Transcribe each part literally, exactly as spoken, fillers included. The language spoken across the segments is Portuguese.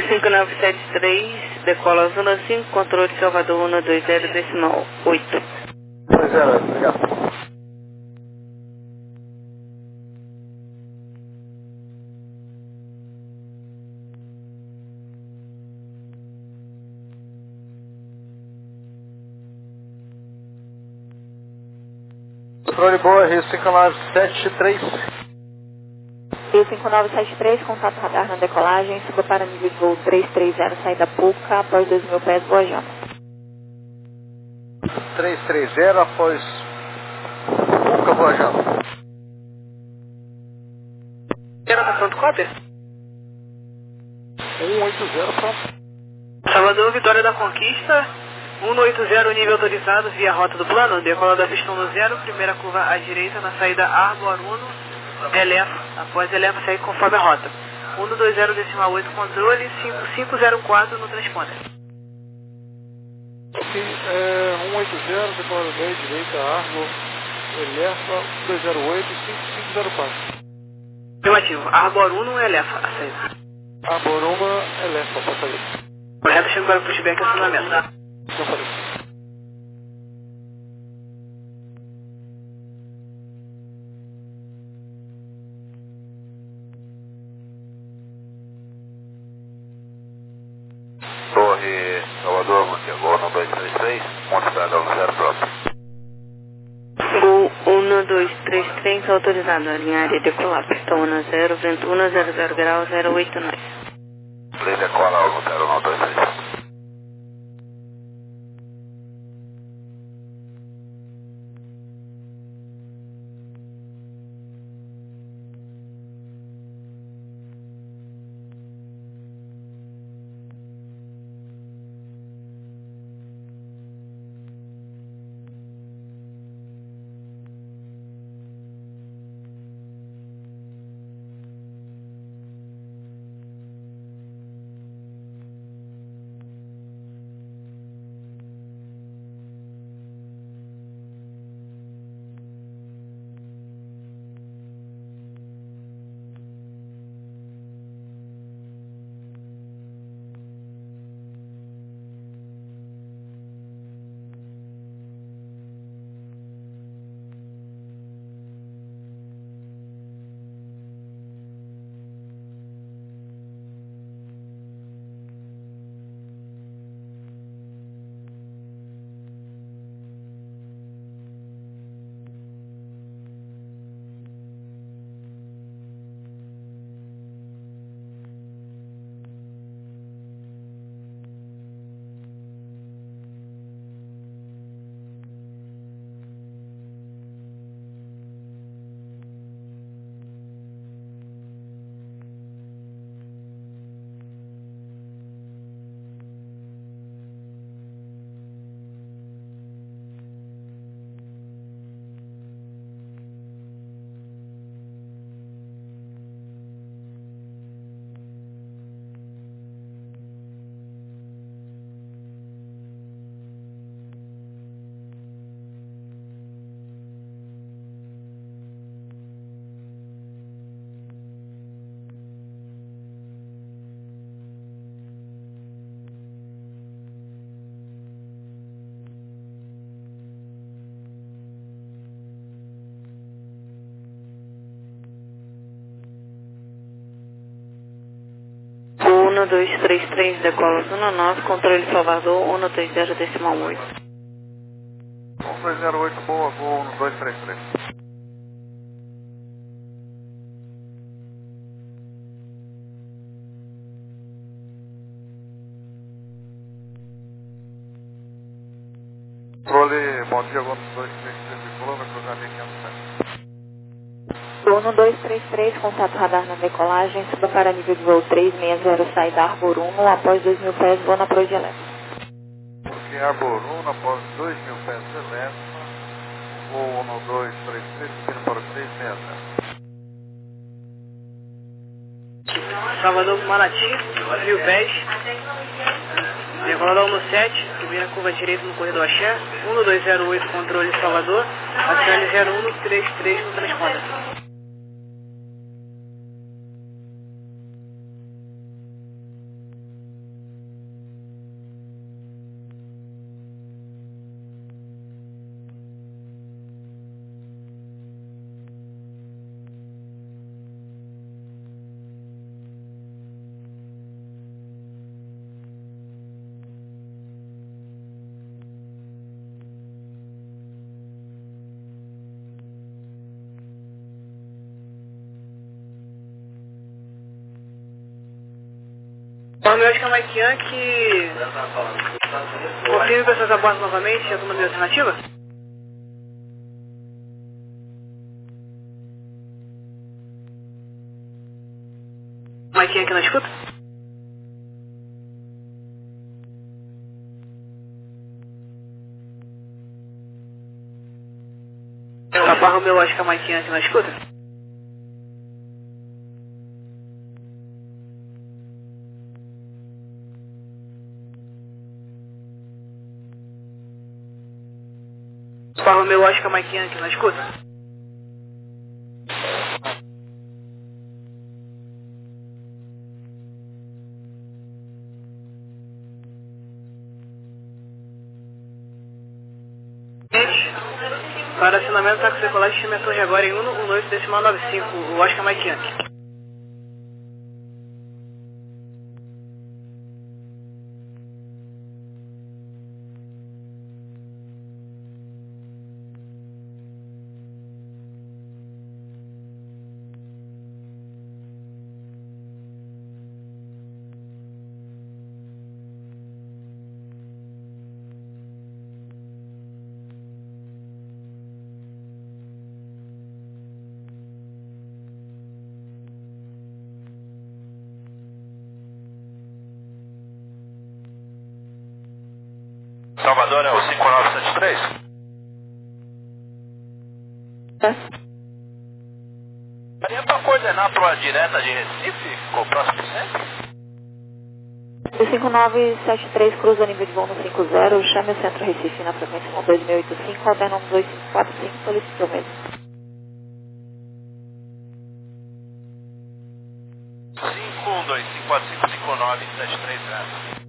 cinco nove sete três, decola zona cinco, controle Salvador um dois zero decimal oito. dois zero, obrigado. Controle boa, Rio cinco nove sete três. Rio cinco nove sete três, contato radar na decolagem, suba para nível de voo três três zero, saída Puca, após dois mil pés, Boa Jota. três três zero, após Puca, Boa Jota. Era tá pronto, cópia? um oito zero, pronto. Salvador, Vitória da Conquista, um oito zero, nível autorizado, via rota do plano, decola da pista no zero, primeira curva à direita, na saída Arbor um, eleva, após eleva, segue conforme a rota. um dois zero decimal oito, controle, cinco cinco zero quatro no transponder. Ok, é, um oito zero, decola dez, direita, Arbor, eleva, dois zero oito, cinco cinco zero quatro. Afirmativo, Arbor um, eleva, a saída. Arbor um, eleva, para sair. Correto, chegando para o pushback e acionamento, tá? Não falei. Torre Salvador, Gol um dois três três, ponto estrada no zero próprio. Gol um dois três três, autorizado, linha área decolar, pista um zero, vento um zero zero grau, zero oito nove. Play decola no zero um dois três. um dois três três, decola zona nove, controle Salvador um dois zero decimal oito. um dois zero oito, boa, Gol um dois três três. Controle, bom dia, Gol um dois três três, decolou, vai cruzar a linha quinhentos metros. um dois três três, contato radar na decolagem, suba para nível de voo três seis zero, saída Arbor um, após dois mil pés, voo na proa de eleva. Porque Arbor um, após dois mil pés de eleva, Gol um dois três três, subindo para o três seis zero. Salvador Maratim, mil pés. Decola da um sete, primeira curva direita no corredor Axé. um dois zero oito, controle Salvador. Acione zero um três três no transponder. Bom, eu acho que é Mike Yankee. Confirme pessoas a bordo novamente, alguma de alternativa? Mike Yankee na escuta? Papa Romeo, acho que é Mike Yankee na escuta? Papa Romeo, acho que é Mike Yankee na escuta? Para assinamento da circular, estima a torre agora em um um oito decimal nove cinco, o Oscar Mike Yankee. Salvador é o cinco nove sete três? Tá. Daria para coordenar para uma direta de Recife? Ficou próximo do centro? O cinco nove sete três cruza nível de voo no cinco zero, chame o centro Recife na frequência um dois mil e oitenta e cinco, alterna um dois cinco quatro cinco, solicitou mesmo. cinco um dois cinco quatro cinco cinco nove sete três zero.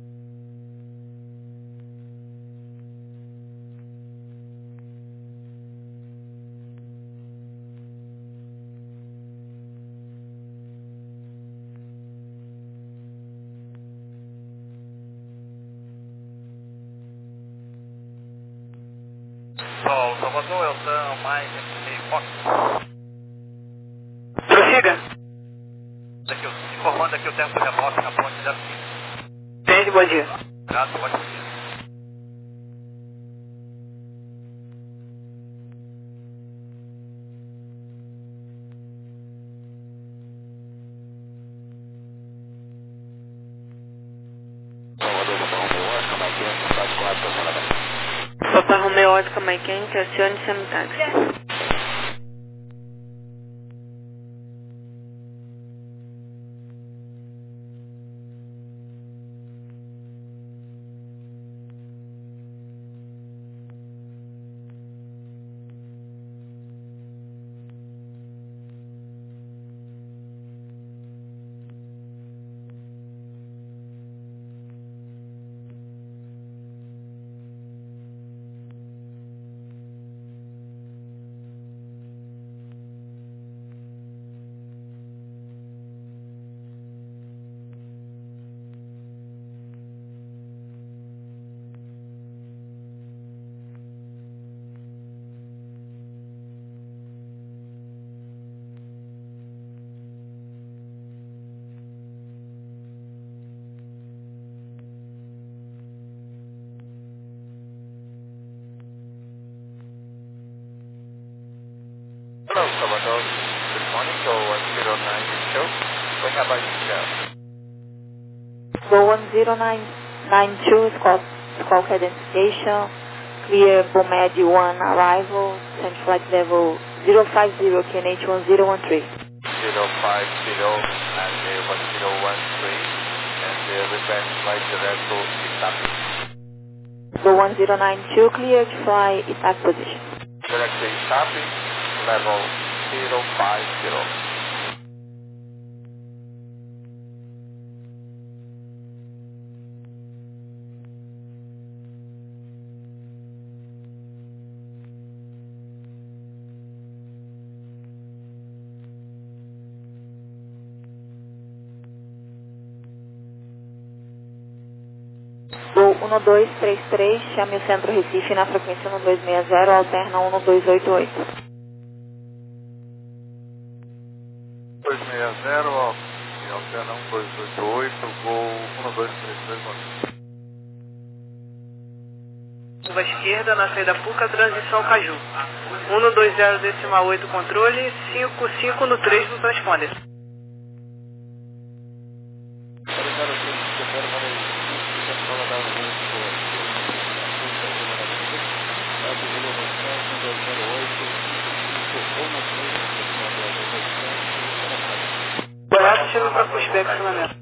Sol, Salvador, Elton, mais M Fox. Prossiga. Aqui, eu- informando aqui o tempo de reboque na ponte zero cinco. Entende, bom dia. Graças, pode seguir. Salvador, Salvador, Oscar, Mike Yankee, quatro quatro, estacionamento. Papa Romeo, Oscar Mike Yankee, acione semi-táxi. Hello, Salvador. Good morning, go one zero nine two. We have a share. Go one zero nine nine two, Squawk, Squawk identification, clear Bomed one arrival, send flight level zero five zero, K N H one zero one three. zero five zero and the one zero one three and the request flight direct to Itapi. Go one zero nine two, clear to fly Itapi position. Direct to Itapi, level zero five zero. Go um dois três três, chame o centro Recife na frequência um dois seis zero, alterna um dois oito oito. dois seis zero, ó, e alterna um dois dois oito oito, Gol um dois três dois um. Curva esquerda na saída Puca, transição Caju. um dois zero decimal oito controle, cinco cinco no três no transponder. Correto, chega para pushback, acionamento.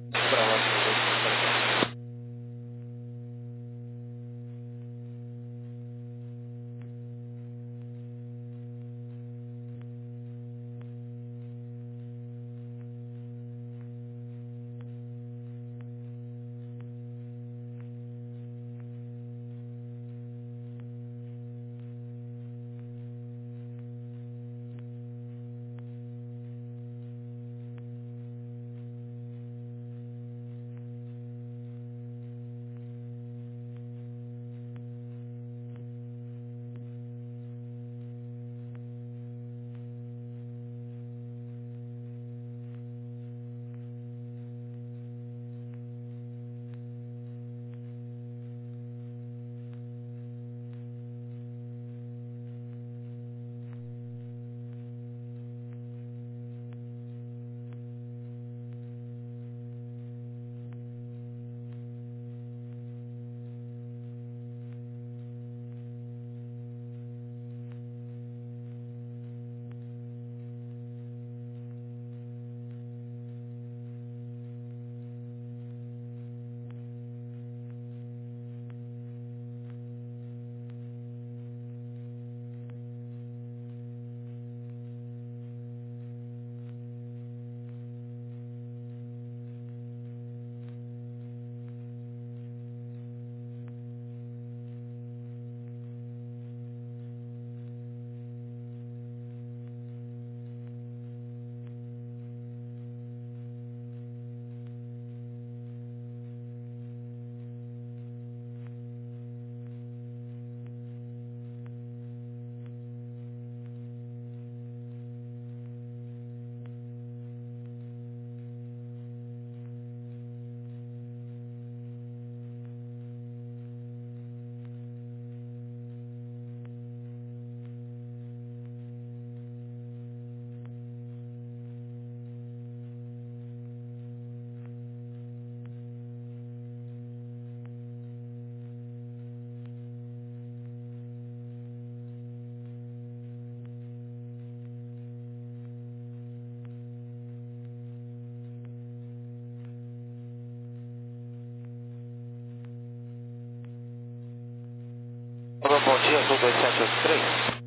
Bom dia, Sul dois sete oito três.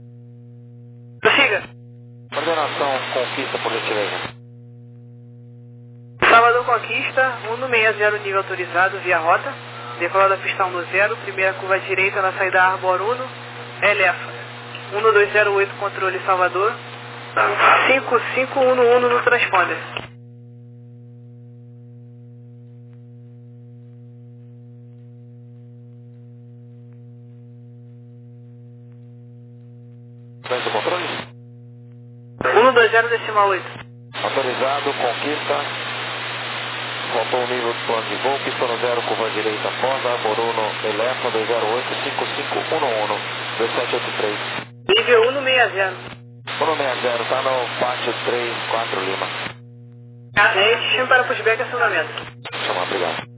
Prossiga. Coordenação Conquista, por gentileza. Salvador Conquista, um seis zero nível autorizado via rota. Decolada pista um zero, primeira curva à direita na saída Arbor um, Elefa. um dois zero oito controle Salvador. cinco cinco um um no transponder. Do controle? um dois zero decimal oito. Autorizado, Conquista. Faltou o nível do plano de voo, pista no zero, curva à direita, Foz, Arbor um, Elefa, dois zero oito, cinco cinco um um, dois sete oito três. Nível um seis zero. um seis zero, está no pátio três quatro Lima. Gente, chama para pushback acionamento. Chama, obrigado.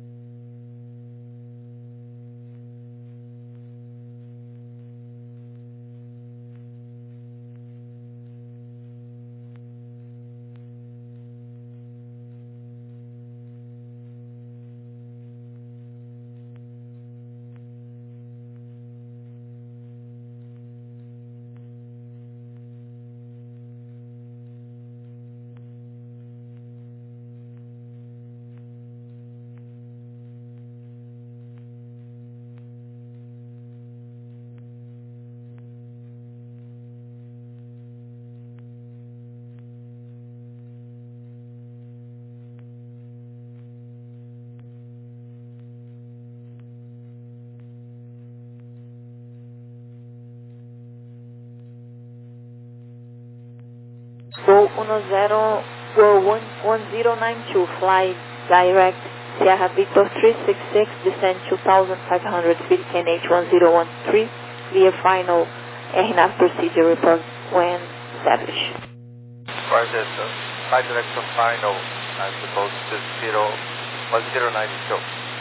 Gol um zero Square one one zero nine two, fly direct Sierra Victor three six six, descend two thousand five hundred feet, K N H one zero one three, clear final air nav procedure report when established. Roger, sir. Flight direction final as opposed to zero one zero nine two.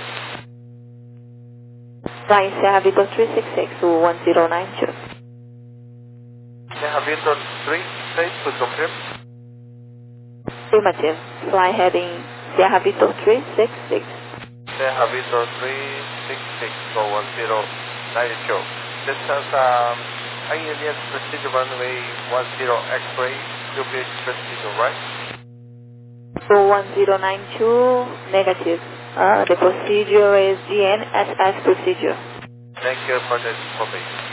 Flying Sierra Victor three six six to one zero nine two. Sierra Victor three six, could confirm? Affirmative. Fly heading Sierra Victor three six six. Sierra Victor three six six for one zero nine two. Distance, um, I N S procedure runway one zero X-ray, U P H procedure, right? So one zero nine two, negative. Uh, the procedure is G N S S procedure. Thank you for the information.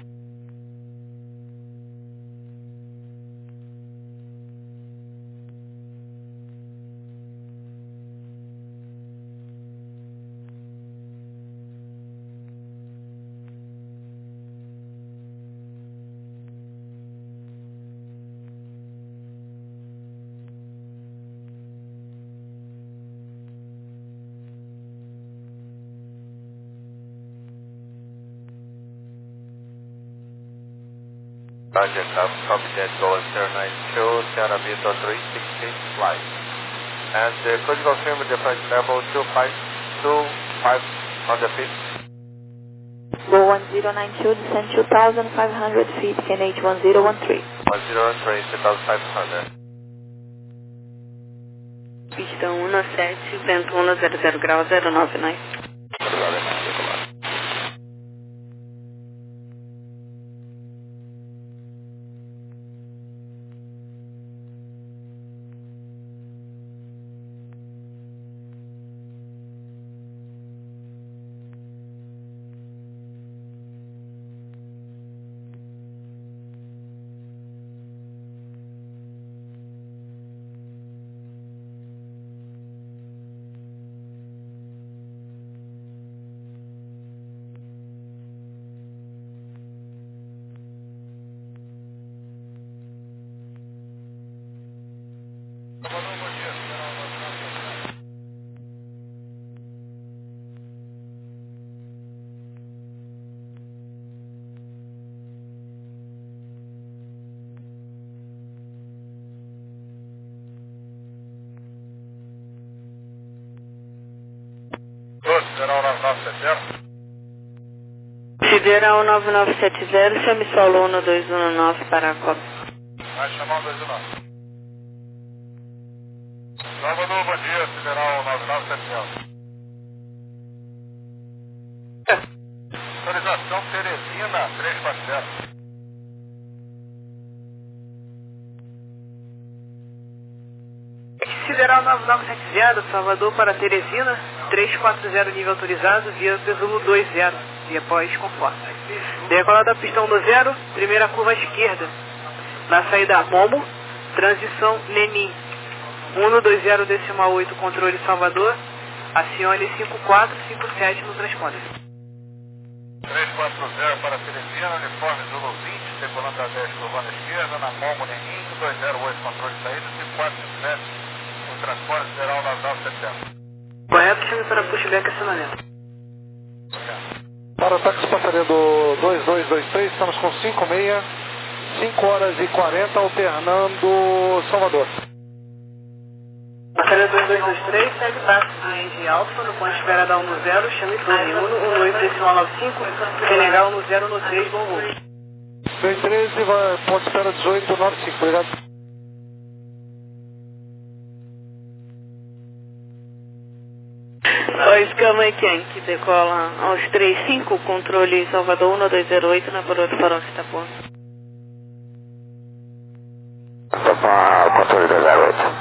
Roger, copy that, go zero nine two, Sierra Victor three six six flight. And uh, could you confirm the flight level two five two five hundred feet? Go one zero nine two, descend two thousand five hundred feet, K N H one zero one three. one zero one three, two thousand five hundred. Pista um sete, vento um zero zero grau, zero nove nove. Sideral nove nove sete zero, chame solo um dois um nove para a cópia. Vai chamar um dois um nove. Salvador, bom dia, Sideral nove nove sete zero. Autorização Teresina três quatro zero. Sideral nove nove sete zero, Salvador para Teresina, três quatro zero nível autorizado, via Pesulo dois zero, via pós-conforto. Decolada pistão do zero, primeira curva à esquerda. Na saída Momo, transição Lenin. um dois zero decimal oito, controle Salvador, acione cinco quatro cinco sete no transponder. três quatro zero para Teresina, uniforme Zulu vinte, decolando a dez, curva à esquerda, na Momo Lenin, dois zero oito, controle de saída, cinco quatro cinco sete, o transporte Sideral nove nove sete zero. Correto, chame para pushback acionamento. Para o táxi passageiro dois dois dois três, estamos com cinco seis, cinco horas e quarenta, alternando Salvador. Passageiro dois dois dois três, segue táxi do Engie Alfa, no ponto de espera da um zero, chame Tony, um oito decimal nove cinco, Senegal um zero um três, bom voo. dois treze, vai, ponto de espera dezoito nove cinco, obrigado. O Scama e quem que decola aos três cinco, controle Salvador um dois zero oito, na Barulho Farol que está bom. Controle dois zero oito.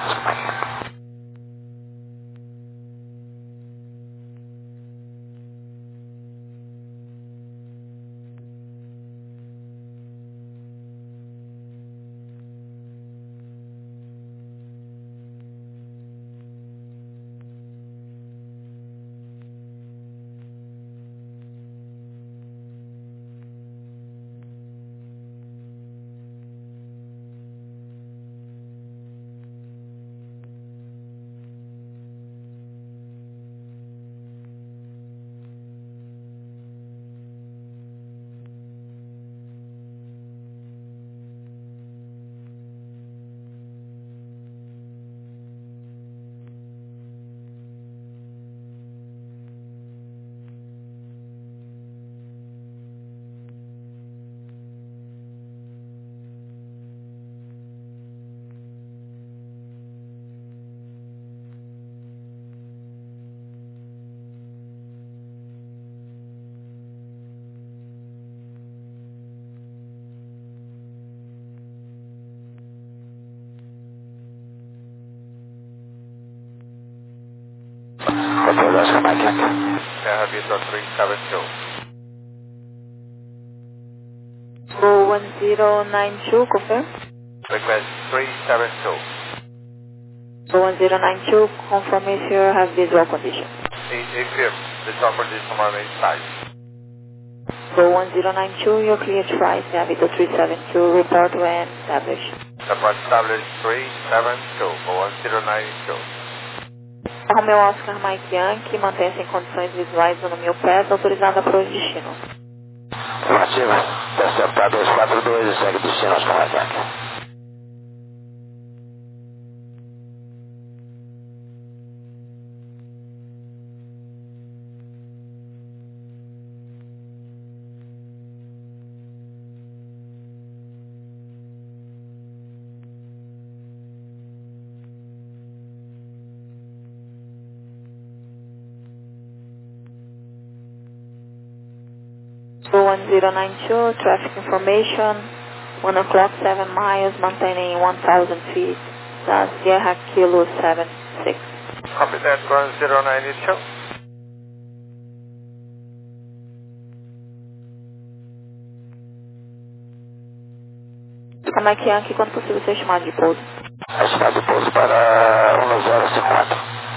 Oscar Mike Yankee. Sierra Victor three seven two. Go one zero nine two, confirm. Request three seven two. Go one zero nine two, confirm if you have visual condition. Affirm. Visual condition on inside. Go one zero nine two, you're clear to fly, Sierra Victor three seven two, report when established. Report established three seven two. Go one zero nine two. Romeo Oscar Mike Yankee, mantenha-se em condições visuais no mil pés, autorizada para o destino. Afirmativa. Interceptar dois quatro dois e segue destino Oscar Mike Yankee. Go one zero nine two, traffic information, one o'clock, seven miles, maintaining one thousand feet, uh, Sierra Kilo seven six. Copy that, one zero nine two. Como é que é aqui, quando possível, ser chamado de pouso? Estimado de pouso para um zero cinco quatro.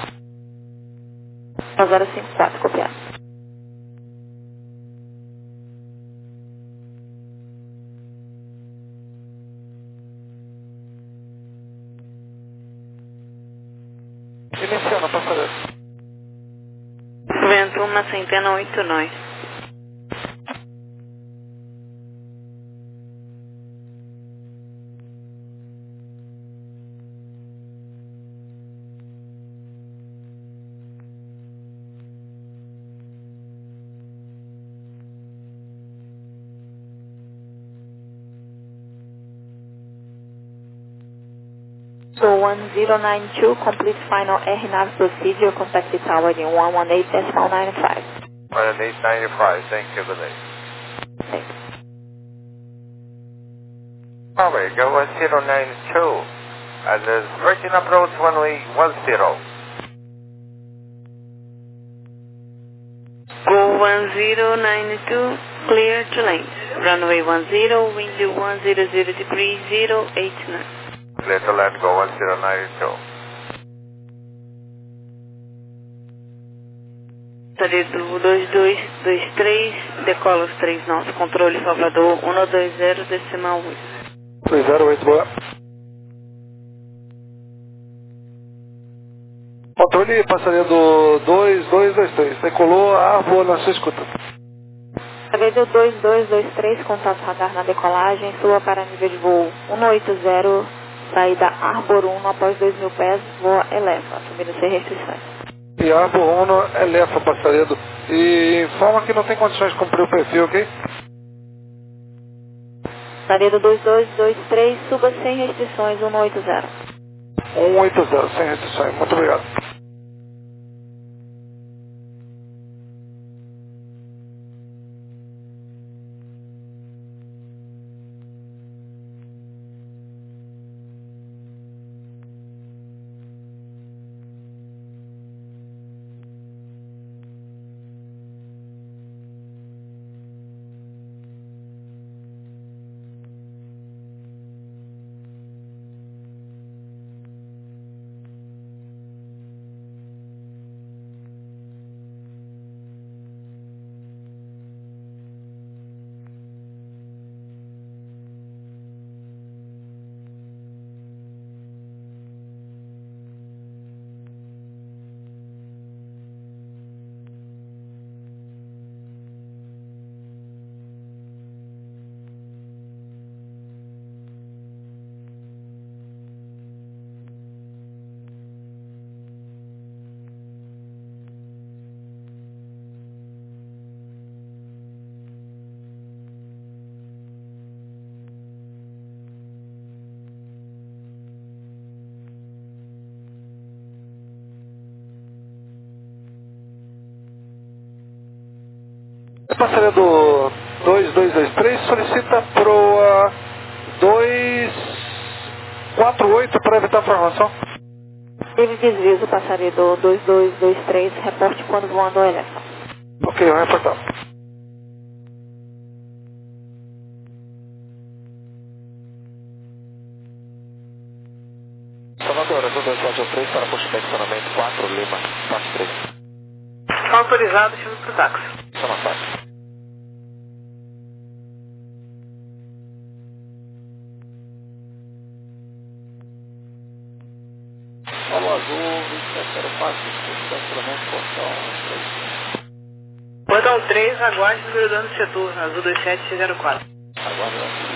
um zero cinco quatro, copiado. Iniciando a passarela. Vento uma centena oito nós. So one zero nine two, complete final air nav procedure, contact the tower in one one eight decimal nine five. one eight nine five, thank you, good day. Thanks. Huawei, go one zero nine two, and the Virgin approach runway one zero. Go one zero nine two, clear to land. Runway one zero, wind one zero zero degree zero eight nine. Clear to land, go one zero nine two. Saído dois dois dois três, decola os três nossos, controle Salvador um dois zero decimal oito. dois zero oito, boa. Controle passaria do dois dois dois três, decolou a árvore na sua escuta. Saído dois dois dois três, contato radar na decolagem, sua para nível de voo um oito zero, saída Arbor um após dois mil pés, voa Elefa, assumindo sem restrições. E Arbor um, Elefa, passaredo. E informa que não tem condições de cumprir o perfil, ok? Saído dois dois dois três, suba sem restrições, um oito zero. um oito zero, sem restrições. Muito obrigado. Passaria do dois dois dois três, solicita pro dois quatro oito para evitar a formação. Ele desvio do passageiro dois dois dois três, reporte quando voando o Elephant. Ok, vai reportar. Salvador, Azul dois quatro três para posicionamento quatro, Lima, quatro três. Autorizado, chama pro táxi. Chama táxi. Paulo Azul, vinte e sete zero quatro, estacionamento portão três. Portão três, aguarde número do ano do setor, Azul dois sete zero quatro. Aguarda.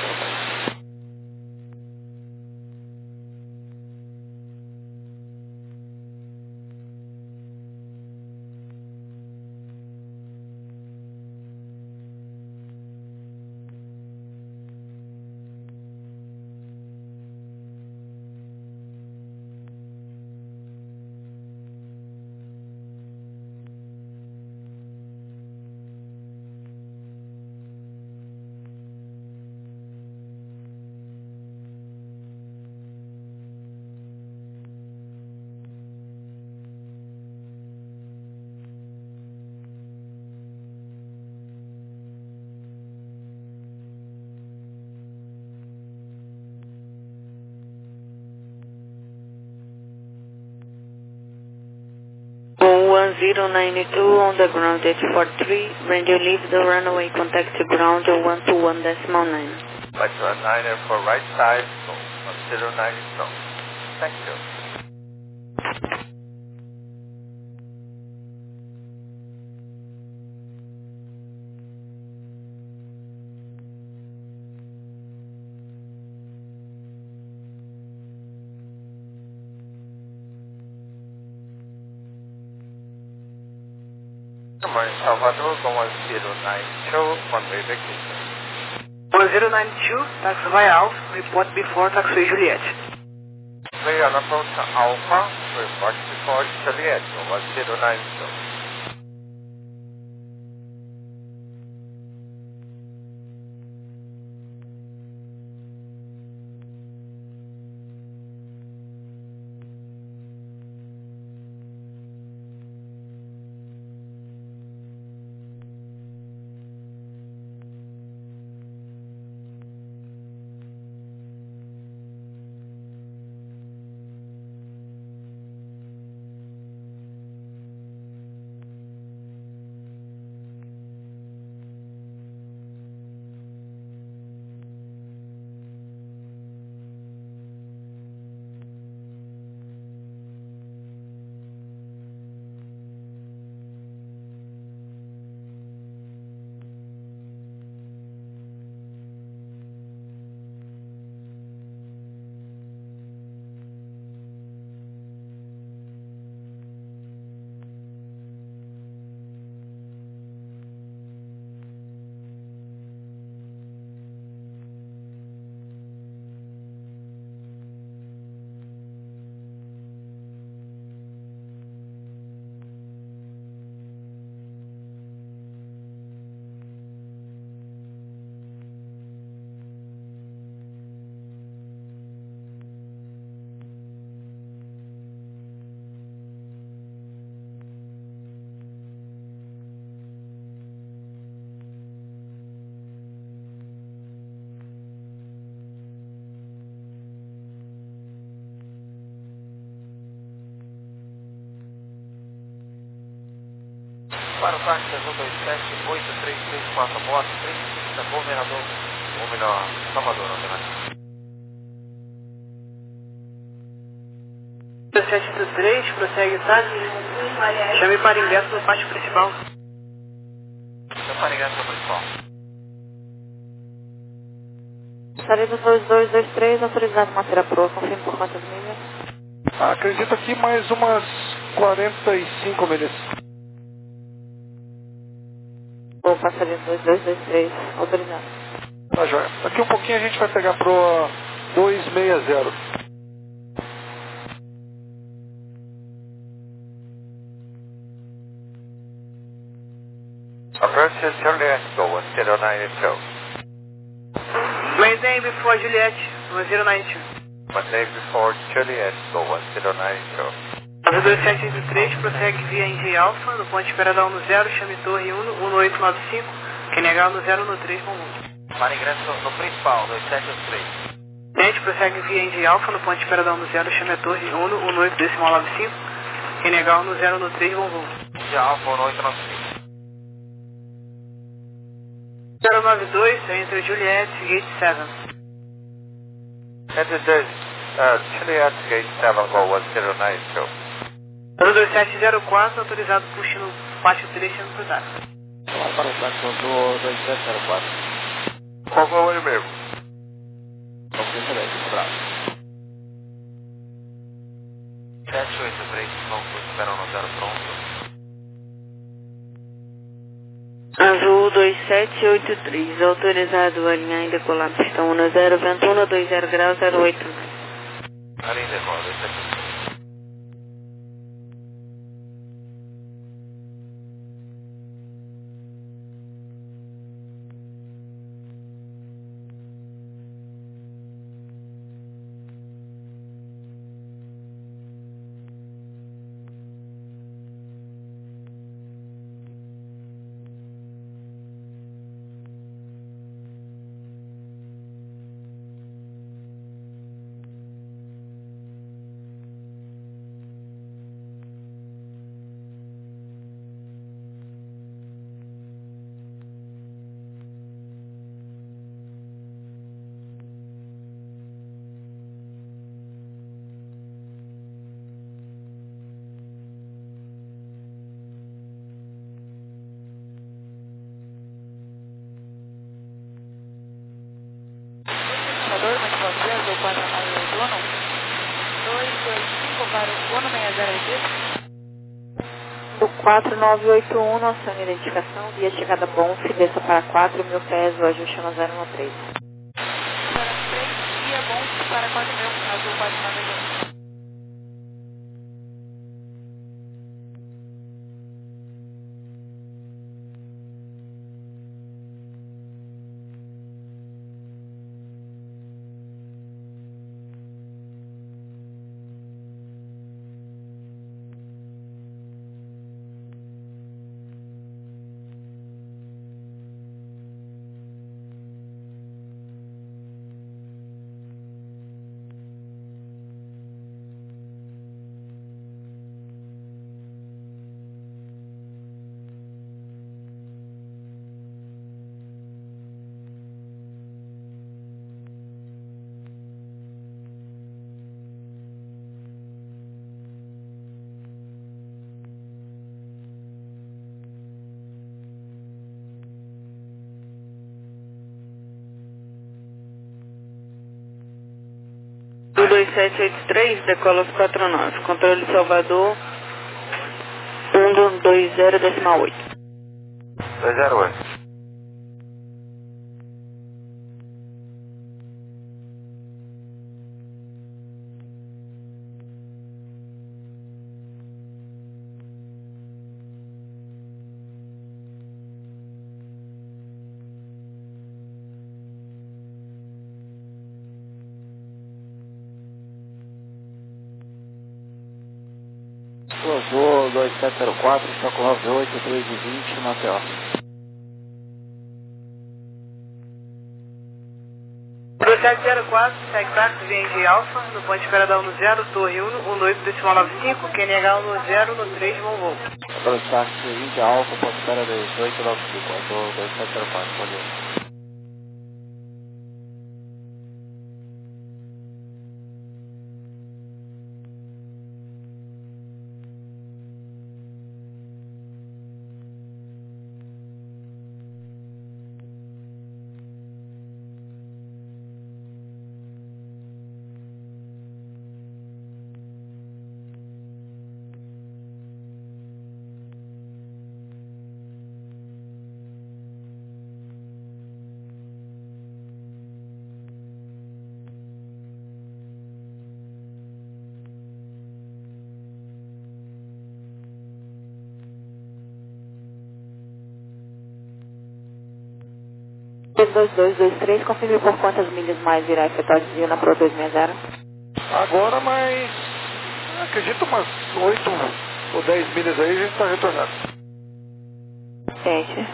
one zero nine two on the ground at four three. When you leave the runway, contact ground one two one decimal nine. Right to niner for right side, so one zero nine no. Thank you. Good morning, Salvador, go one zero nine two, one way vacation. one zero nine two, taxi via Alpha, report before taxi Juliet. Clear on approach to Alpha, report before Juliet, one zero nine two. Para o táxi Azul dois sete oito três três quatro, bota três cinco, governador, ou melhor, Salvador, alternativa. dois sete oito três, prossegue o táxi. Chame para ingresso no pátio principal. Chame para ingresso no principal. Saída dois dois dois três, autorizado matéria proa, confirme por quantas milhas? Ah, acredito aqui mais umas quarenta e cinco milhas. Vou passageiro dois dois dois três, autorizado. Tá joia. Daqui um pouquinho a gente vai pegar pro dois seis zero. Approach Juliet, go one zero nine two. Maintain before Juliet, one zero nine two. Monday before Juliet, go one zero nine two. nove dois sete oito três, prossegue via Indy Alpha, no ponto de esperada um no zero, chame Torre um um oito nove cinco, quem negar no zero no três, bom mundo. Para ingresso no principal, dois sete oito três. Gente, prossegue via Indy Alpha, no ponto de esperada um no zero, chame Torre um um oito decimal nove cinco, quem negar no zero no três, bom mundo. Indy Alpha um oito nove cinco. zero nove dois, entre Juliet, Gate sete. Enter the uh, Juliet Gate seven, go one zero nine two. zero dois sete zero quatro, autorizado push no pátio três, chame cruzado. Vamos para o táxi do dois sete zero quatro. Qual foi o e-mail? Confirma daí, bravo. sete oito três, vamos esperar no zero pronto. Azul dois sete oito três, autorizado a alinhar e decolar pistão um no zero, vento um dois zero graus zero oito. Alinha e decola, dois sete oito três. O quatro nove oito um, nossa identificação, via chegada bom, se desça para quatro mil pés, o ajuste no zero um três. zero um três, via bom para quatro mil, azul quatro nove oito um. dois sete oito três, decola os quatro nove, controle Salvador um dois zero decimal oito. dois zero oito. Azul dois sete zero quatro, está com nove oito três vinte, Maceió. dois sete zero quatro, segue táxi via Indy Alpha, no ponto de esperada um no zero, Torre um um oito decimal nove cinco, quem negar no zero no três, bom voo. Controle táxi Indy Alpha, ponto de espera dois oito nove cinco, Azul dois sete zero quatro, bom dia. dois dois dois três, confirme por quantas milhas mais irá efetuar o desvio na Pro dois seis zero. agora, mas acredito umas oito ou dez milhas aí a gente está retornando. Sete.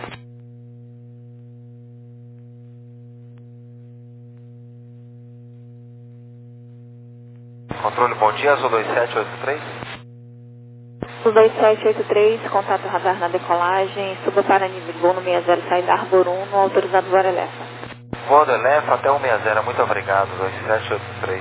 Controle, bom dia, Azul dois sete oito três. Azul dois sete oito três, contato radar na decolagem, suba para nível de voo no sessenta, saída Arbor um, no autorizado voar Elefa. Voo do Elefa até o sessenta, muito obrigado, dois sete oito três.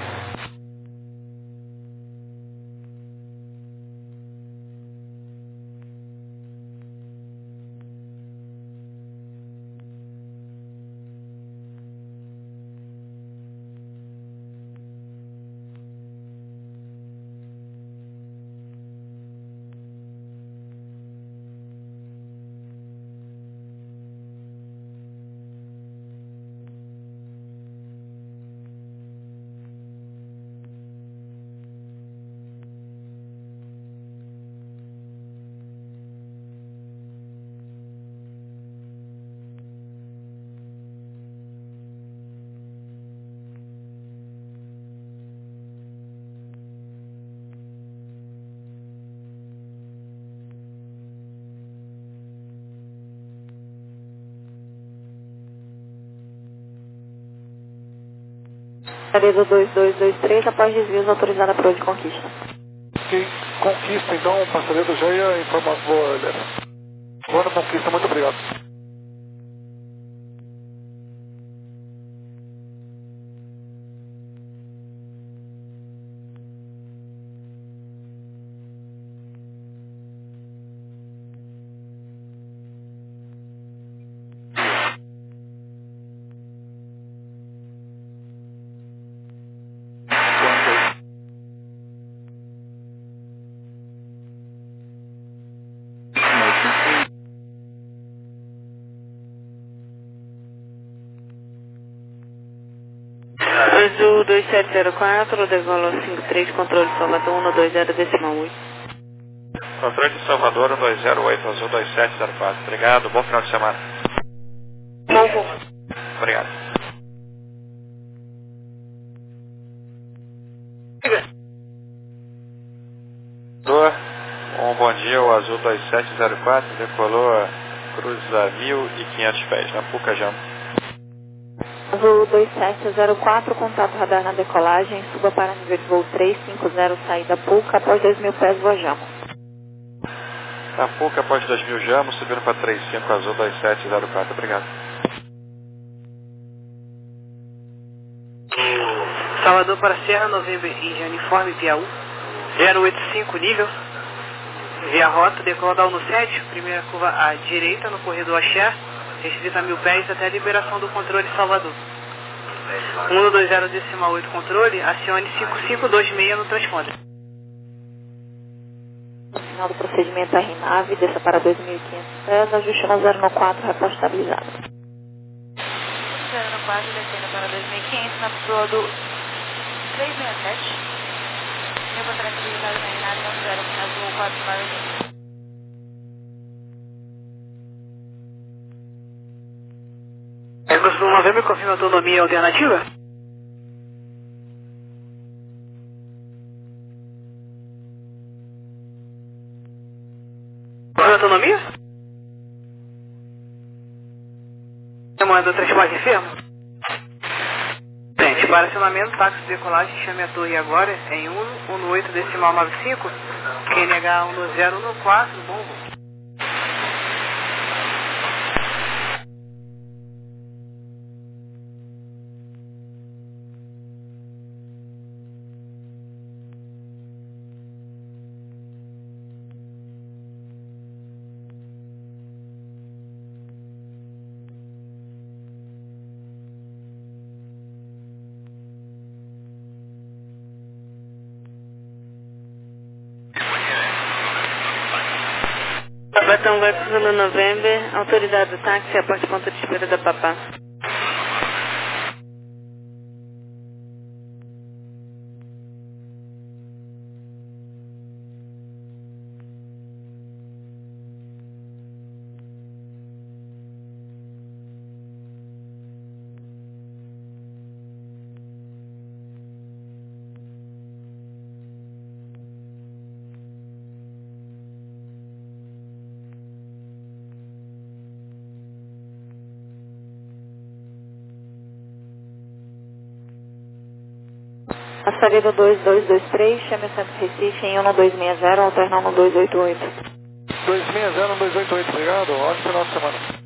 Areza dois dois dois três, após desvios autorizada para o de conquista. Ok, conquista então, o passageiro já ia informar o voo Elefa. Agora conquista, muito obrigado. Azul dois sete zero quatro, decolou cinco três, controle Salvador um dois zero decimal oito. Controle de Salvador um dois zero oito, Azul dois sete zero quatro. Obrigado, bom final de semana. Bom voo. Obrigado. Um bom dia, o Azul dois sete zero quatro decolou a cruza mil e quinhentos pés, na Puca Jam. Azul dois sete zero quatro, contato radar na decolagem, suba para nível de voo três cinco zero, saída Puca, após dois mil pés voamos. Na Puca, após dois mil jamos, subindo para três cinco, Azul dois sete zero quatro, obrigado. Salvador para Serra, Novembro e Uniforme, Piauí. zero oito cinco, nível. Via rota, decola da um sete, primeira curva à direita no corredor Axé, restrita a mil pés até a liberação do controle Salvador. um dois zero decimal oito controle, acione cinco cinco dois seis no transponder. No final do procedimento R nave, desça para dois mil e quinhentos pés, ajuste no zero quatro, reposto estabilizado. zero quatro, descendo para dois mil e quinhentos, na proa do trezentos e sessenta e sete. Meu contrato habilitado na Renata, no zero, azul quatro nove. Airbus um Novembro, confirma autonomia alternativa? Qual é a autonomia? A moeda do transporte firme? Gente, para acionamento, táxi de decolagem, chame a torre agora em um um oito decimal nove cinco, Q N H um zero um quatro, bom voo. Batão vai para o November, autorizado táxi, aporte ponto de espera da Papá. A saída dois dois dois três, chame o Centro Recife em um dois seis zero, alterna um dois oito oito. dois seis zero, um dois oito oito, obrigado. Ótimo final de semana.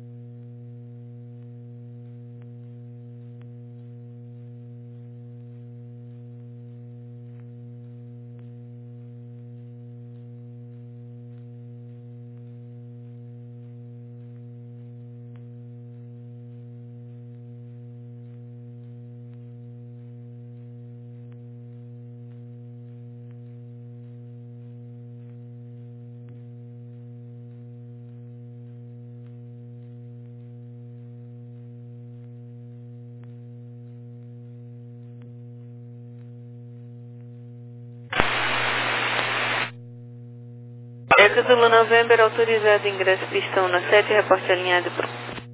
Eco Zulu November, autorizado ingresso pistão na sete, reporte alinhado para...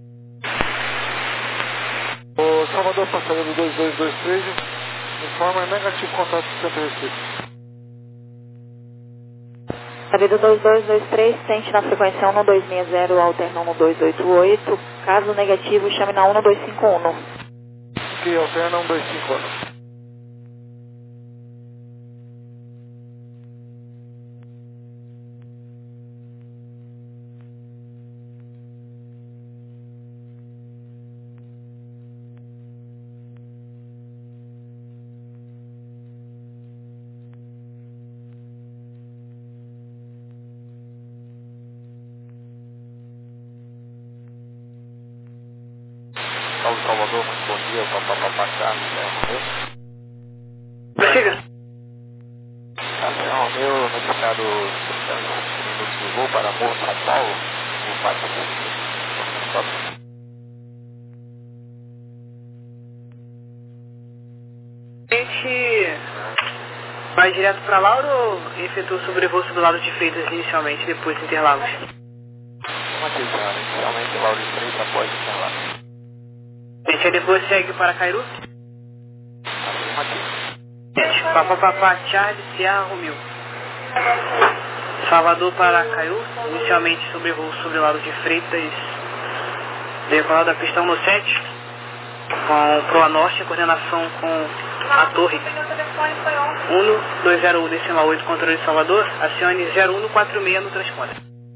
O Salvador, passageiro do dois dois dois três, informa negativo contato com o Centro Recife. Saída dois dois dois três, tente na frequência um dois seis zero, alterna um dois oito oito. Caso negativo, chame na um dois cinco um. Que alterna um dois cinco um. Salve Salvador, muito bom dia, Papapá Carlos, Serra Romeu. Prossiga. Serra Romeu, notificado cinco minutos de voo para Morro, São Paulo, o quatro cinco. A gente vai direto para Lauro ou efetua o sobrevoo sobre o lado de Freitas inicialmente, depois Interlagos? Uma questão, inicialmente Lauro de Freitas após Interlagos. A gente aí depois segue para Cairu? Afirmativo. Papapá, Charlie, Sierra, Romeu. Salvador para Cairu, inicialmente sobrevoo sobre o lado de Freitas, decolado da pista um sete, com Proa Norte, coordenação com a torre um dois zero um decimal oito, controle de Salvador, acione zero um quatro seis no transponder.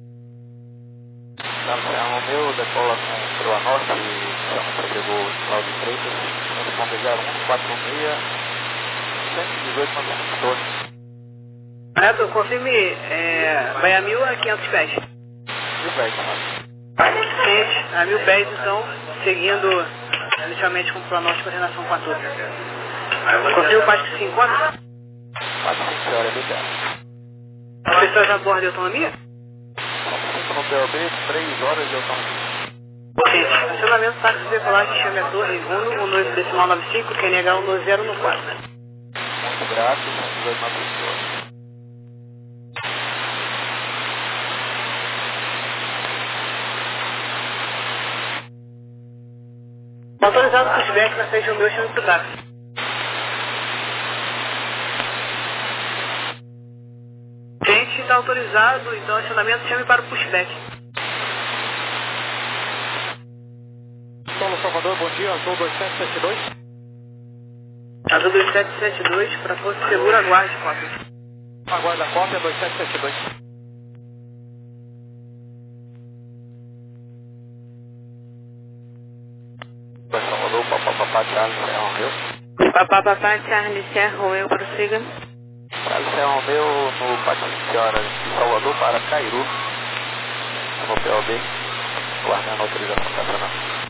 Serra Romeu, decola com Proa Norte, chama sobrevoo Lauro de Freitas, transponder zero um quatro seis, cento e dezoito na torre. Reto, confirme, é, vai a mil a quinhentos pés. Mil pés, Gente, a mil pés, então, seguindo inicialmente com o plano de coordenação com a torre. Confirme o quatro cinco horas? quatro cinco horas, obrigado. As pessoas a bordo de autonomia? cinco no P O B, três horas de autonomia. Gente, acionamento táxi de decolagem, chame a torre um um dois decimal nove cinco, Q N H um dois zero no quatro. Muito grato, cento e dezoito na torre. Autorizado o pushback na frente do meu chame pro táxi. Gente, está autorizado, então acionamento chame para o pushback. Solo Salvador, bom dia, Azul dois sete sete dois. Azul dois sete sete dois, para Porto Seguro, aguarde cópia. Aguarda a cópia, dois sete sete dois. Salvador, Papapá Charles, Serra Romeu. Papapá Charlie, Serra Romeu, prossiga. Charles, Serra Romeu, no quatro cinco horas de Salvador para Cairu, no P O B, guardando a autorização nacional.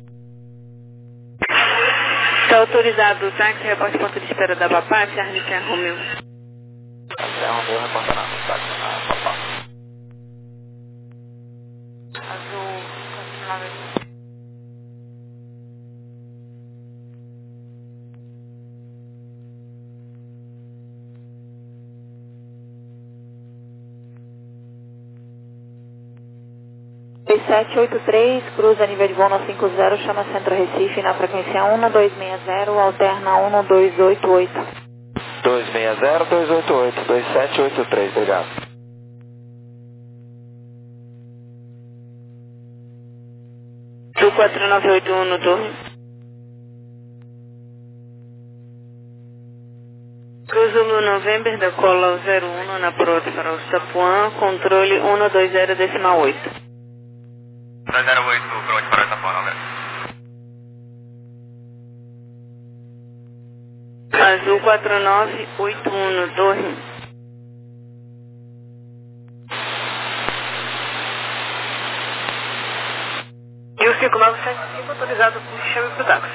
Está autorizado o táxi, reporte ponto de espera da Papá, Charlie, Serra Romeu. Charles, Serra Romeu, reportando no táxi na Papá. Azul, continuava. dois sete oito três, cruza nível de voo no cinco zero, chama Centro Recife na frequência um dois seis zero, alterna um dois oito oito. dois seis zero, dois oito oito, dois sete oito três, obrigado. quatro nove oito um no torre. November, decola zero um na Proto para o Itapuã, controle um dois zero decimal oito. dois zero oito, pronto para o Itapuã, November. Azul quatro nove oito um, Torre. E o cinco nove sete cinco autorizado com chame para o táxi.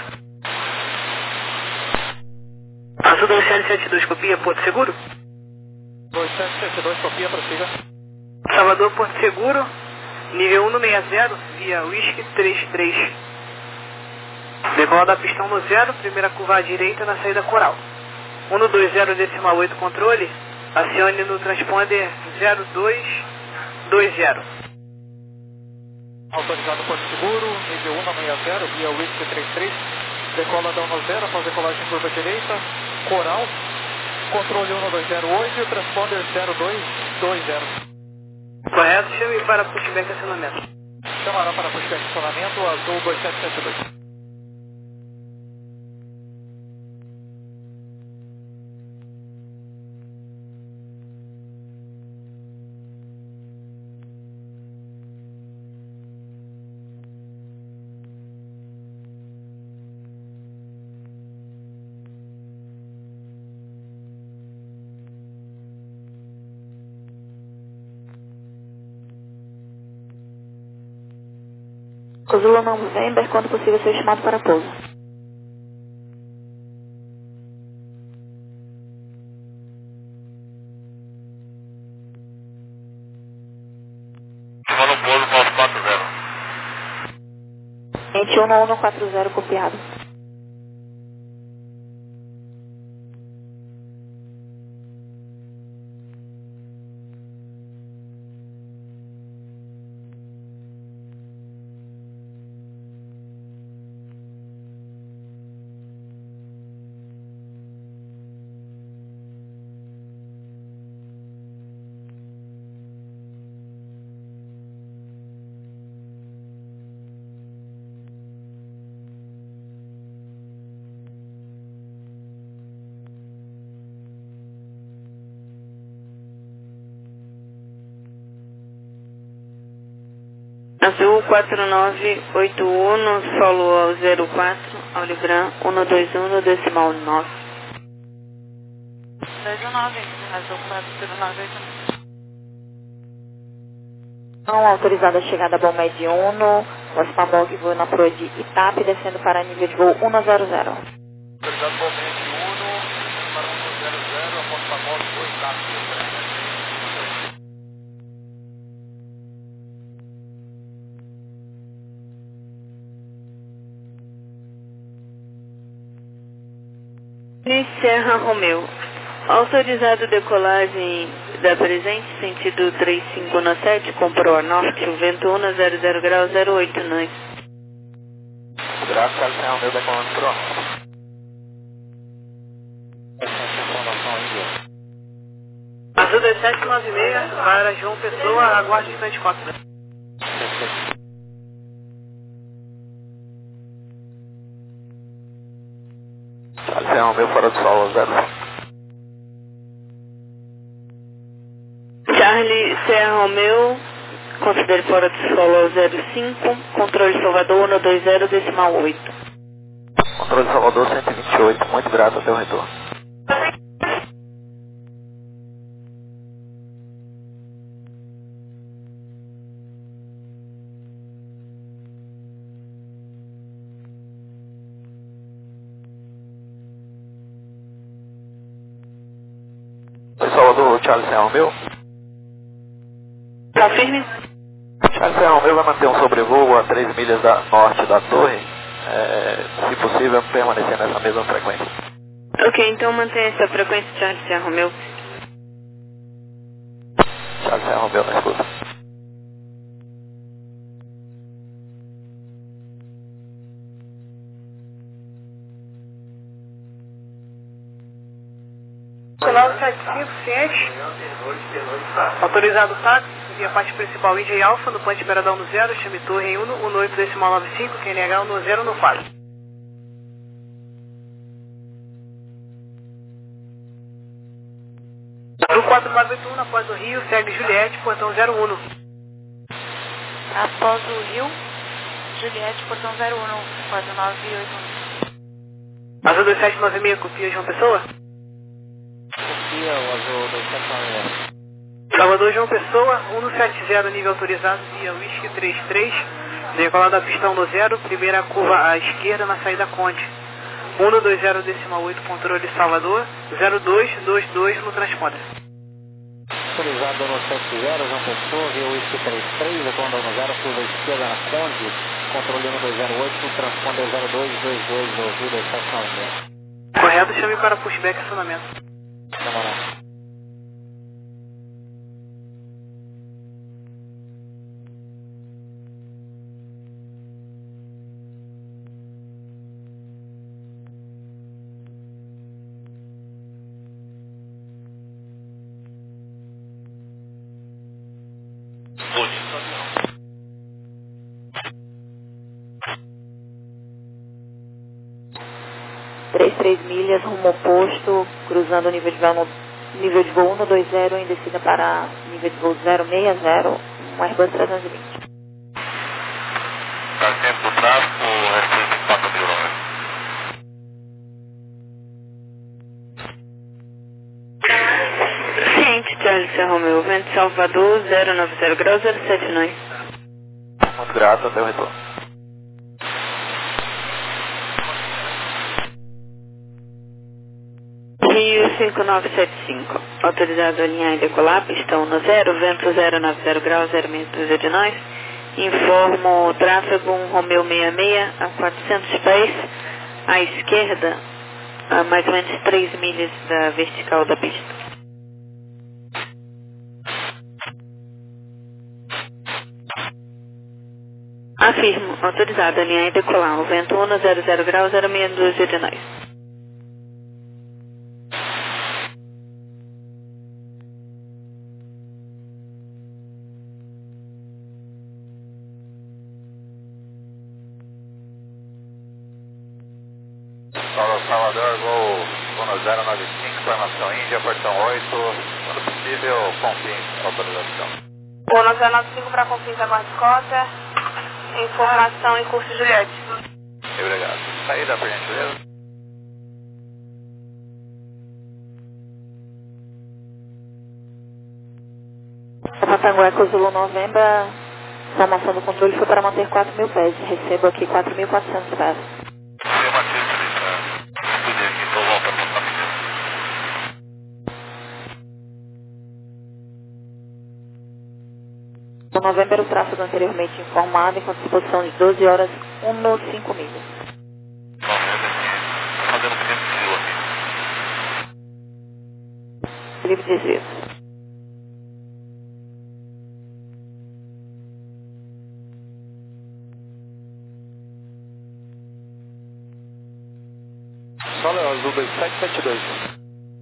Azul dois sete sete dois, copia Porto Seguro. dois sete sete dois, copia, prossiga. Salvador, Porto Seguro, nível um seis zero, via Whisky três três. Decola da pistão no zero, primeira curva à direita na saída Coral. um dois zero decimal oito, controle, acione no transponder zero dois dois zero. Autorizado Porto Seguro, nível um seis zero, via Whisky três três. Decola da um zero, após decolagem curva direita, Coral, controle um dois zero oito, transponder zero dois dois zero. Correto, chame para pushback e acionamento. Chamará para pushback e acionamento, Azul dois sete sete dois. Zulu November, quando possível, ser chamado para pouso. Chamando o pouso, Paulo quatro zero. vinte e um um quatro zero, copiado. Azul quatro nove oito um, solo ao zero quatro, Aulibran um dois um, decimal nove. dois um nove, Azul quatro nove oito um. Não autorizada a chegada a Bomed Uno, Osmabog voa na proa de Itap, descendo para nível de voo um zero zero. Autorizado Bomente um, para um zero zero, após Pamog, dois Itap. Serra Romeu. Autorizado decolagem da presente, sentido três cinco sete, com proa norte, o vento um zero zero grau zero oito nove. Graças a Serra Romeu decolando pro Azul dois sete nove seis, para João Pessoa, aguarde instante quatro. Serra Romeu fora do solo, zero. Charlie Serra Romeu, considere fora do solo ao zero cinco, controle Salvador um dois zero decimal oito. Controle Salvador cento e vinte e oito, muito grato ao teu retorno. Salvador, Charles Serra Romeu. Tá firme? Charles Serra Romeu vai manter um sobrevoo a três milhas da norte da torre, é, se possível permanecer nessa mesma frequência. Ok, então mantenha essa frequência, Charles Serra Romeu. Charles Serra Romeu na escuta. nove sete cinco, ciente. Autorizado táxi, via parte principal Índia e Alfa, no Ponte Beradão no zero, chame torre em um um oito decimal nove cinco, Q N H no zero no quadro. quatro nove oito um, após o Rio, segue Juliette, portão zero um. Após o Rio, Juliette, portão zero um, quatro nove oito um. Azul dois sete nove seis, copia João Pessoa. Copia o Azul dois sete nove seis. Salvador João Pessoa, um sete zero, nível autorizado, via Whisky três três, decolado da pistão no zero, primeira curva à esquerda na saída Conde. um dois zero decimal oito, controle Salvador, zero dois dois dois no transponder. Autorizado no sete zero, João Pessoa, via Whisky três três, decolando no zero, curva esquerda na Conde, controle um dois zero oito, no transponder zero dois dois dois no Azul dois sete nove seis. Correto, chame para pushback e acionamento. Camarada. três três milhas, rumo oposto, cruzando o nível de voo, nível de voo um dois zero em descida para nível de voo zero seis zero, um Airbus trezentos e vinte. Está tempo do tráfego, restante quatro mil horas. Ciente, Charles Romeu, vento Salvador, zero nove zero graus, zero sete nove. Muito grato, até o retorno. Rio cinco nove sete cinco, autorizado a alinhar e decolar, pistão no zero, vento zero nove zero graus, zero meia dúzia de nós. Informo o tráfego um Romeu sessenta e seis a quatrocentos pés, à esquerda, a mais ou menos três milhas da vertical da pista. Afirmo, autorizado a alinhar e decolar, o vento um zero zero graus, zero meia dúzia de nós. Salvador, voo um zero nove cinco, formação Índia, portão oito, quando possível, confins, autorização. um zero nove cinco para confins, aguarde cota, informação em curso Juliette. Obrigado. Saída, por gentileza. Patangueco Zulu November, informação do controle foi para manter quatro mil pés, recebo aqui quatro mil e quatrocentos pés. No November, o tráfego anteriormente informado, em disposição de doze horas, um cinco milhas. Fazendo tempo frio aqui. Livre desvio. Solo Azul dois sete sete dois.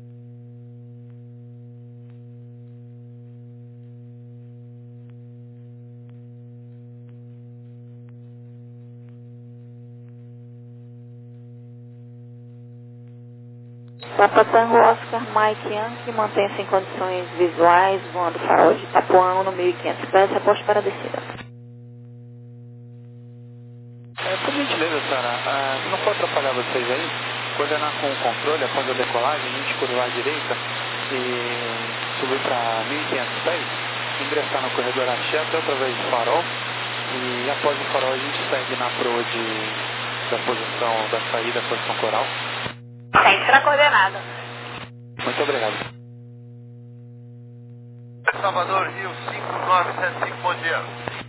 Papa Tango Oscar Mike Yankee, mantenha-se em condições visuais, voando farol de Itapuã no mil e quinhentos pés, reposto para a descida. É, por gentileza, Sara, ah, não pode atrapalhar vocês aí? Coordenar com o controle após a decolagem, a gente curvar à direita e subir para mil e quinhentos pés, ingressar no corredor axé até através do farol e após o farol a gente segue na proa de, da posição da saída, posição coral. Tem será coordenada. Muito obrigado. Salvador, Rio cinco nove sete cinco, bom dia.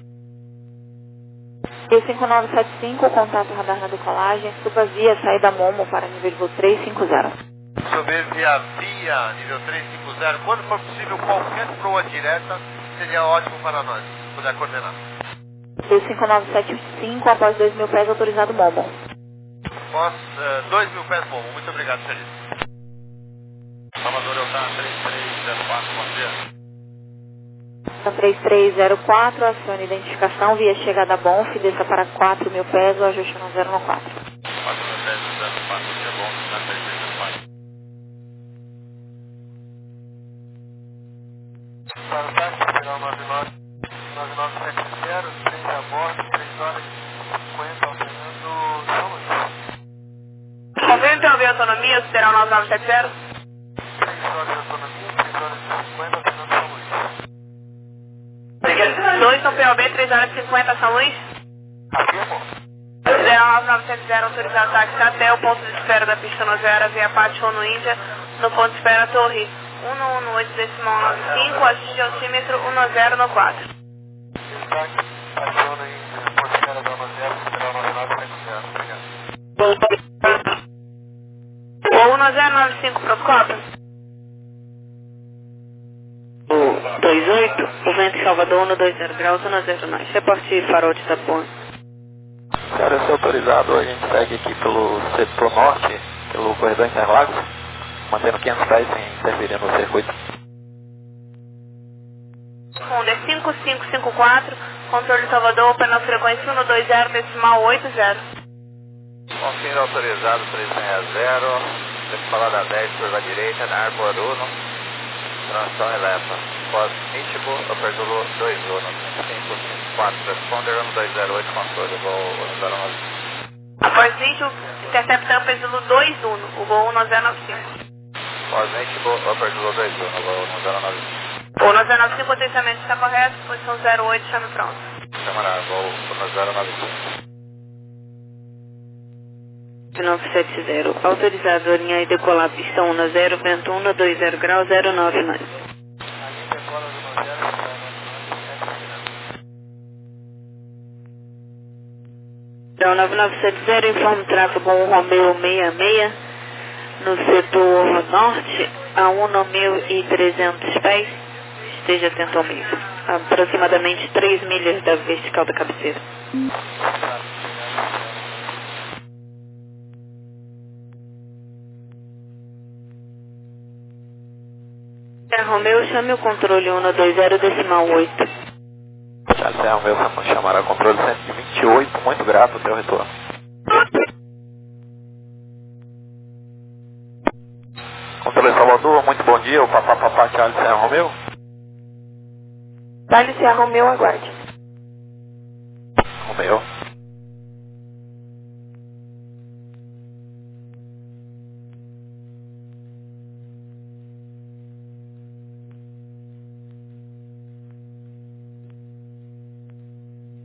Rio cinco nove sete cinco, contato radar na decolagem, suba via saída Momo para nível de voo três cinco zero. Subir via via nível três cinco zero, quando for possível qualquer proa direta, seria ótimo para nós, se puder coordenar. Rio cinco nove sete cinco, após dois mil pés, autorizado Momo. Após uh, dois mil pés, bom, muito obrigado, Feliz. Salvador, eu tá três três zero quatro, bom dia. três três zero quatro, acione identificação via chegada Bonf, desça para quatro mil pés, o ajuste no zero no quatro. quatro mil pés, zero quatro, dia bom, tá três três zero quatro. sete zero, três a bordo, três horas e cinquenta, alterando São Luís. Confirme então a autonomia, sideral nove nove sete zero. três horas de autonomia, três horas e cinquenta, alterando São Luís. dois no P O B, três horas e cinquenta, São Luís. Afirmo. Sideral nove nove sete zero, autorizado táxi até o ponto de espera da pista no zero, via Pátio no Índia, no ponto de espera Torre um um oito decimal nove cinco, ajuste altímetro um zero no quatro. Destaque, aciona em ponto de espera da um zero, sideral nove nove sete zero. Obrigado. O um zero nove cinco, protocolo. O dois oito, o vento em Salvador, um dois zero graus, um zero nove. Reporte farol de Itapuã. Senhora, se autorizado, a gente segue aqui pelo setor norte, pelo corredor Interlagos, mantendo quinhentos pés sem interferir no circuito. Honda cinco cinco cinco quatro, controle de Salvador, pela frequência um dois zero decimal oito zero. Confirme autorizado três seis zero, decalada dez, curva direita, na Arbor um, transição eleva. Pós-Mítico, Apertulo dois um, cinco cinco quatro, transponder um dois zero oito, controle, voo um zero nove. Após Mítico, intercepta Apertulo dois um, o voo um zero nove cinco. Pós-Mítico, Apertulo dois um, voo um zero nove. O um zero nove cinco, potenciamento está correto, posição zero oito, chame pronto. Camarada, voo um zero nove cinco. nove sete zero, autorizado a linha e decolar pista um zero, vento um dois zero graus, zero nove nove. Então, nove nove sete zero, informa o tráfego um Romeo sessenta e seis, no setor norte, a um mil e trezentos pés, esteja atento ao meio, aproximadamente três milhas da vertical da cabeceira. É, Romeu, chame o controle um dois zero decimal oito. Charlie Serra Romeu, vamos chamar a controle cento e vinte e oito, muito grato ao seu retorno. Controle Salvador, muito bom dia, o papá papá Charlie Serra Romeu. Charlie Serra Romeu, aguarde. Romeu.